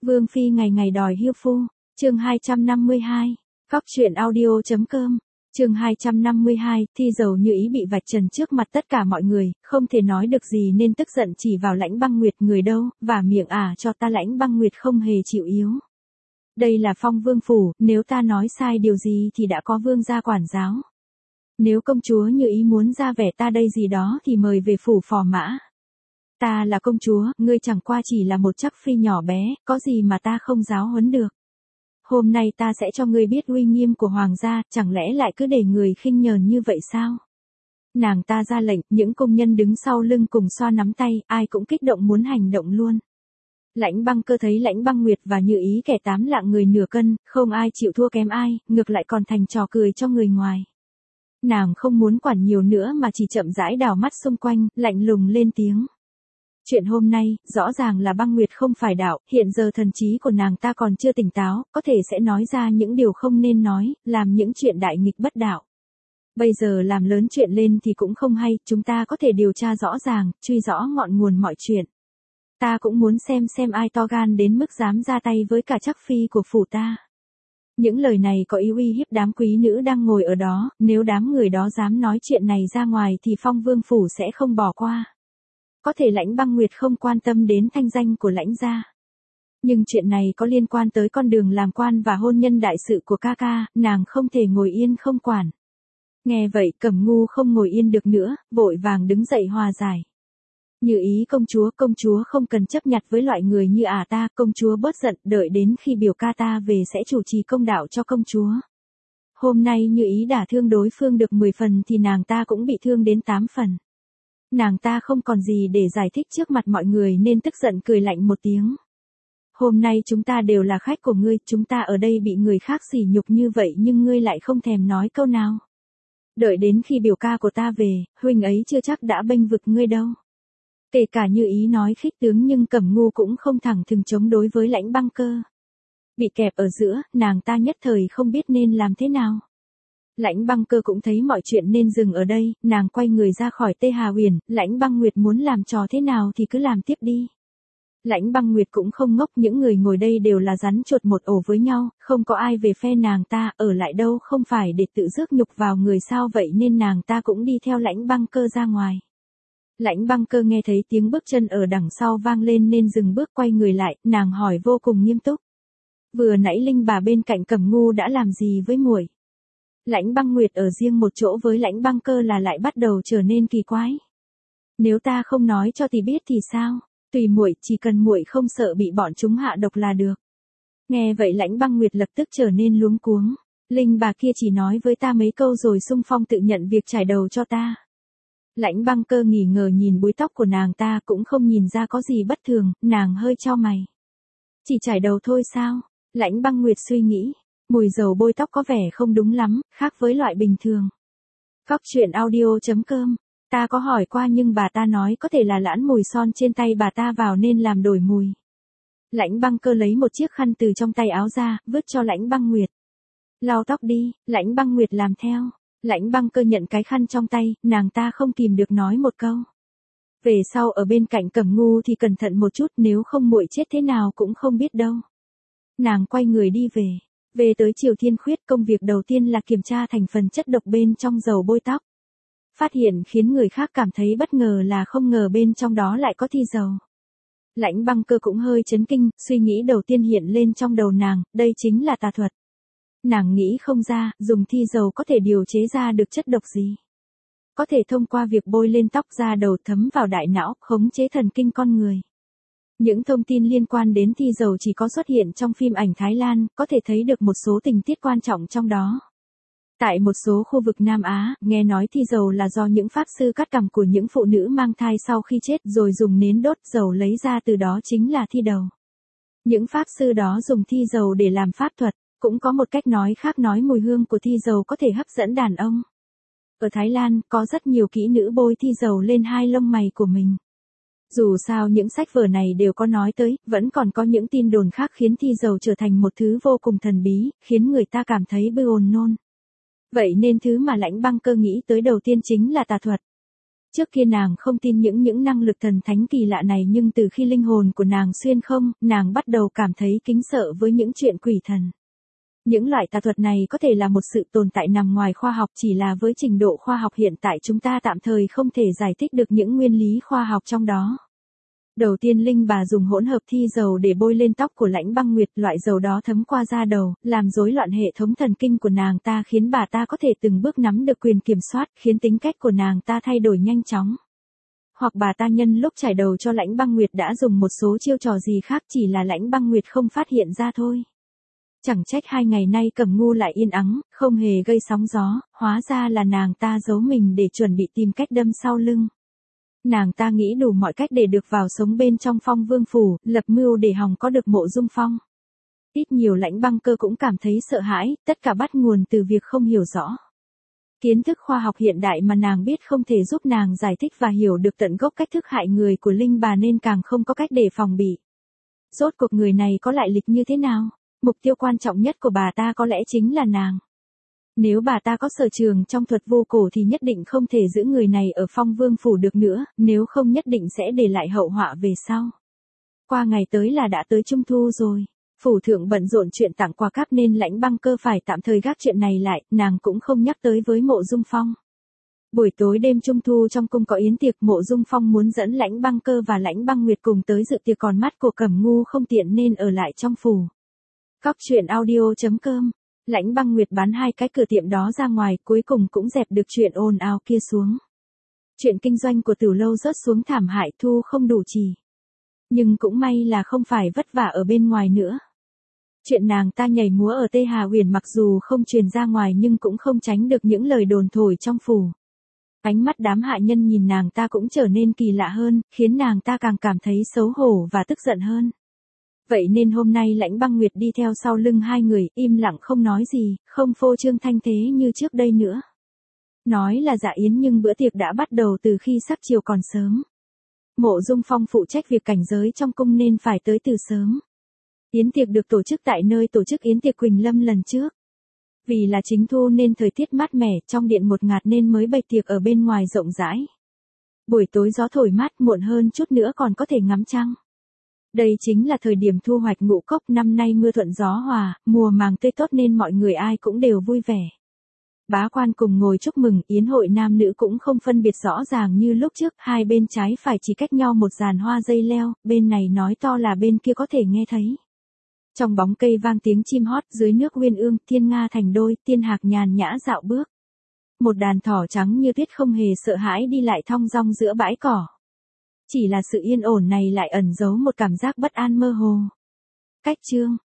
Vương phi ngày ngày đòi hiêu phu, chương 252, Cóc truyện audio.com, chương 252, Thi Dầu Như Ý bị vạch trần trước mặt tất cả mọi người, không thể nói được gì nên tức giận chỉ vào Lãnh Băng Nguyệt, người đâu, và miệng cho ta. Lãnh Băng Nguyệt không hề chịu yếu. Đây là Phong Vương phủ, nếu ta nói sai điều gì thì đã có vương gia quản giáo. Nếu công chúa Như Ý muốn ra vẻ ta đây gì đó thì mời về phủ phò mã. Ta là công chúa, ngươi chẳng qua chỉ là một chắc phi nhỏ bé, có gì mà ta không giáo huấn được. Hôm nay ta sẽ cho ngươi biết uy nghiêm của hoàng gia, chẳng lẽ lại cứ để người khinh nhờn như vậy sao? Nàng ta ra lệnh, những công nhân đứng sau lưng cùng xoa nắm tay, ai cũng kích động muốn hành động luôn. Lãnh Băng Cơ thấy Lãnh Băng Nguyệt và Như Ý kẻ 8 lạng người nửa cân, không ai chịu thua kém ai, ngược lại còn thành trò cười cho người ngoài. Nàng không muốn quản nhiều nữa mà chỉ chậm rãi đảo mắt xung quanh, lạnh lùng lên tiếng. Chuyện hôm nay, rõ ràng là Băng Nguyệt không phải đạo, hiện giờ thần trí của nàng ta còn chưa tỉnh táo, có thể sẽ nói ra những điều không nên nói, làm những chuyện đại nghịch bất đạo. Bây giờ làm lớn chuyện lên thì cũng không hay, chúng ta có thể điều tra rõ ràng, truy rõ ngọn nguồn mọi chuyện. Ta cũng muốn xem ai to gan đến mức dám ra tay với cả chắc phi của phủ ta. Những lời này có ý uy hiếp đám quý nữ đang ngồi ở đó, nếu đám người đó dám nói chuyện này ra ngoài thì Phong Vương phủ sẽ không bỏ qua. Có thể Lãnh Băng Nguyệt không quan tâm đến thanh danh của Lãnh gia. Nhưng chuyện này có liên quan tới con đường làm quan và hôn nhân đại sự của ca ca, nàng không thể ngồi yên không quản. Nghe vậy Cẩm Ngu không ngồi yên được nữa, vội vàng đứng dậy hòa giải. Như Ý công chúa không cần chấp nhặt với loại người như ta, công chúa bớt giận, đợi đến khi biểu ca ta về sẽ chủ trì công đạo cho công chúa. Hôm nay Như Ý đả thương đối phương được 10 phần thì nàng ta cũng bị thương đến 8 phần. Nàng ta không còn gì để giải thích trước mặt mọi người nên tức giận cười lạnh một tiếng. Hôm nay chúng ta đều là khách của ngươi, chúng ta ở đây bị người khác sỉ nhục như vậy nhưng ngươi lại không thèm nói câu nào. Đợi đến khi biểu ca của ta về, huynh ấy chưa chắc đã bênh vực ngươi đâu. Kể cả Như Ý nói khích tướng nhưng Cẩm Ngu cũng không thẳng thừng chống đối với Lãnh Băng Cơ. Bị kẹp ở giữa, nàng ta nhất thời không biết nên làm thế nào. Lãnh Băng Cơ cũng thấy mọi chuyện nên dừng ở đây, nàng quay người ra khỏi Tê Hà Uyển, Lãnh Băng Nguyệt muốn làm trò thế nào thì cứ làm tiếp đi. Lãnh Băng Nguyệt cũng không ngốc, những người ngồi đây đều là rắn chuột một ổ với nhau, không có ai về phe nàng ta, ở lại đâu không phải để tự rước nhục vào người sao, vậy nên nàng ta cũng đi theo Lãnh Băng Cơ ra ngoài. Lãnh Băng Cơ nghe thấy tiếng bước chân ở đằng sau vang lên nên dừng bước quay người lại, nàng hỏi vô cùng nghiêm túc. Vừa nãy Linh bà bên cạnh Cẩm Ngu đã làm gì với muội? Lãnh Băng Nguyệt ở riêng một chỗ với Lãnh Băng Cơ là lại bắt đầu trở nên kỳ quái. Nếu ta không nói cho thì biết thì sao? Tùy muội, chỉ cần muội không sợ bị bọn chúng hạ độc là được. Nghe vậy Lãnh Băng Nguyệt lập tức trở nên luống cuống. Linh bà kia chỉ nói với ta mấy câu rồi xung phong tự nhận việc chải đầu cho ta. Lãnh Băng Cơ nghi ngờ nhìn búi tóc của nàng ta cũng không nhìn ra có gì bất thường, nàng hơi chau mày. Chỉ chải đầu thôi sao? Lãnh Băng Nguyệt suy nghĩ. Mùi dầu bôi tóc có vẻ không đúng lắm, khác với loại bình thường. Cóc truyện audio.com, ta có hỏi qua nhưng bà ta nói có thể là lãn mùi son trên tay bà ta vào nên làm đổi mùi. Lãnh Băng Cơ lấy một chiếc khăn từ trong tay áo ra, vứt cho Lãnh Băng Nguyệt. Lau tóc đi, Lãnh Băng Nguyệt làm theo. Lãnh Băng Cơ nhận cái khăn trong tay, nàng ta không kìm được nói một câu. Về sau ở bên cạnh Cẩm Ngu thì cẩn thận một chút, nếu không muội chết thế nào cũng không biết đâu. Nàng quay người đi về. Về tới Triều Thiên Khuyết, công việc đầu tiên là kiểm tra thành phần chất độc bên trong dầu bôi tóc. Phát hiện khiến người khác cảm thấy bất ngờ là không ngờ bên trong đó lại có thi dầu. Lãnh Băng Cơ cũng hơi chấn kinh, suy nghĩ đầu tiên hiện lên trong đầu nàng, đây chính là tà thuật. Nàng nghĩ không ra, dùng thi dầu có thể điều chế ra được chất độc gì. Có thể thông qua việc bôi lên tóc da đầu thấm vào đại não, khống chế thần kinh con người. Những thông tin liên quan đến thi dầu chỉ có xuất hiện trong phim ảnh Thái Lan, có thể thấy được một số tình tiết quan trọng trong đó. Tại một số khu vực Nam Á, nghe nói thi dầu là do những pháp sư cắt cằm của những phụ nữ mang thai sau khi chết rồi dùng nến đốt dầu lấy ra từ đó chính là thi đầu. Những pháp sư đó dùng thi dầu để làm pháp thuật, cũng có một cách nói khác nói mùi hương của thi dầu có thể hấp dẫn đàn ông. Ở Thái Lan, có rất nhiều kỹ nữ bôi thi dầu lên hai lông mày của mình. Dù sao những sách vở này đều có nói tới, vẫn còn có những tin đồn khác khiến thi dầu trở thành một thứ vô cùng thần bí, khiến người ta cảm thấy buồn nôn. Vậy nên thứ mà Lãnh Băng Cơ nghĩ tới đầu tiên chính là tà thuật. Trước kia nàng không tin những năng lực thần thánh kỳ lạ này, nhưng từ khi linh hồn của nàng xuyên không, nàng bắt đầu cảm thấy kính sợ với những chuyện quỷ thần. Những loại tà thuật này có thể là một sự tồn tại nằm ngoài khoa học, chỉ là với trình độ khoa học hiện tại chúng ta tạm thời không thể giải thích được những nguyên lý khoa học trong đó. Đầu tiên Linh bà dùng hỗn hợp thi dầu để bôi lên tóc của Lãnh Băng Nguyệt, loại dầu đó thấm qua da đầu, làm rối loạn hệ thống thần kinh của nàng ta, khiến bà ta có thể từng bước nắm được quyền kiểm soát, khiến tính cách của nàng ta thay đổi nhanh chóng. Hoặc bà ta nhân lúc trải đầu cho Lãnh Băng Nguyệt đã dùng một số chiêu trò gì khác, chỉ là Lãnh Băng Nguyệt không phát hiện ra thôi. Chẳng trách 2 ngày nay Cẩm Ngu lại yên ắng, không hề gây sóng gió, hóa ra là nàng ta giấu mình để chuẩn bị tìm cách đâm sau lưng. Nàng ta nghĩ đủ mọi cách để được vào sống bên trong Phong Vương phủ, lập mưu để hòng có được Mộ Dung Phong. Ít nhiều Lãnh Băng Cơ cũng cảm thấy sợ hãi, tất cả bắt nguồn từ việc không hiểu rõ. Kiến thức khoa học hiện đại mà nàng biết không thể giúp nàng giải thích và hiểu được tận gốc cách thức hại người của Linh bà, nên càng không có cách để phòng bị. Rốt cuộc người này có lại lịch như thế nào? Mục tiêu quan trọng nhất của bà ta có lẽ chính là nàng. Nếu bà ta có sở trường trong thuật vô cổ thì nhất định không thể giữ người này ở Phong Vương phủ được nữa, nếu không nhất định sẽ để lại hậu họa về sau. Qua ngày tới là đã tới Trung Thu rồi. Phủ thượng bận rộn chuyện tặng quà cáp nên Lãnh Băng Cơ phải tạm thời gác chuyện này lại, nàng cũng không nhắc tới với Mộ Dung Phong. Buổi tối đêm Trung Thu trong cung có yến tiệc, Mộ Dung Phong muốn dẫn Lãnh Băng Cơ và Lãnh Băng Nguyệt cùng tới dự tiệc, còn mắt của Cẩm Ngu không tiện nên ở lại trong phủ. Cóc truyện audio.com. Lãnh Băng Nguyệt bán 2 cái cửa tiệm đó ra ngoài, cuối cùng cũng dẹp được chuyện ồn ào kia xuống. Chuyện kinh doanh của Tử Lâu rớt xuống thảm hại, thu không đủ trì. Nhưng cũng may là không phải vất vả ở bên ngoài nữa. Chuyện nàng ta nhảy múa ở Tê Hà Uyển mặc dù không truyền ra ngoài nhưng cũng không tránh được những lời đồn thổi trong phủ. Ánh mắt đám hạ nhân nhìn nàng ta cũng trở nên kỳ lạ hơn, khiến nàng ta càng cảm thấy xấu hổ và tức giận hơn. Vậy nên hôm nay Lãnh Băng Nguyệt đi theo sau lưng 2 người, im lặng không nói gì, không phô trương thanh thế như trước đây nữa. Nói là dạ yến nhưng bữa tiệc đã bắt đầu từ khi sắc chiều còn sớm. Mộ Dung Phong phụ trách việc cảnh giới trong cung nên phải tới từ sớm. Yến tiệc được tổ chức tại nơi tổ chức yến tiệc Quỳnh Lâm lần trước. Vì là chính thu nên thời tiết mát mẻ, trong điện một ngạt nên mới bày tiệc ở bên ngoài rộng rãi. Buổi tối gió thổi mát, muộn hơn chút nữa còn có thể ngắm trăng. Đây chính là thời điểm thu hoạch ngũ cốc, năm nay mưa thuận gió hòa, mùa màng tươi tốt nên mọi người ai cũng đều vui vẻ. Bá quan cùng ngồi chúc mừng, yến hội nam nữ cũng không phân biệt rõ ràng như lúc trước, hai bên trái phải chỉ cách nhau một dàn hoa dây leo, bên này nói to là bên kia có thể nghe thấy. Trong bóng cây vang tiếng chim hót, dưới nước uyên ương, thiên nga thành đôi, tiên hạc nhàn nhã dạo bước. Một đàn thỏ trắng như tuyết không hề sợ hãi đi lại thong dong giữa bãi cỏ. Chỉ là sự yên ổn này lại ẩn giấu một cảm giác bất an mơ hồ. Cách chương